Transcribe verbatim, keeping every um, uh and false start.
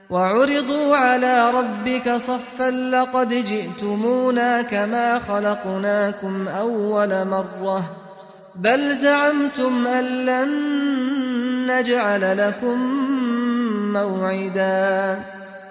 وعرضوا على ربك صفا لقد جئتمونا كما خلقناكم أول مرة بل زعمتم أن لن نجعل لكم موعدا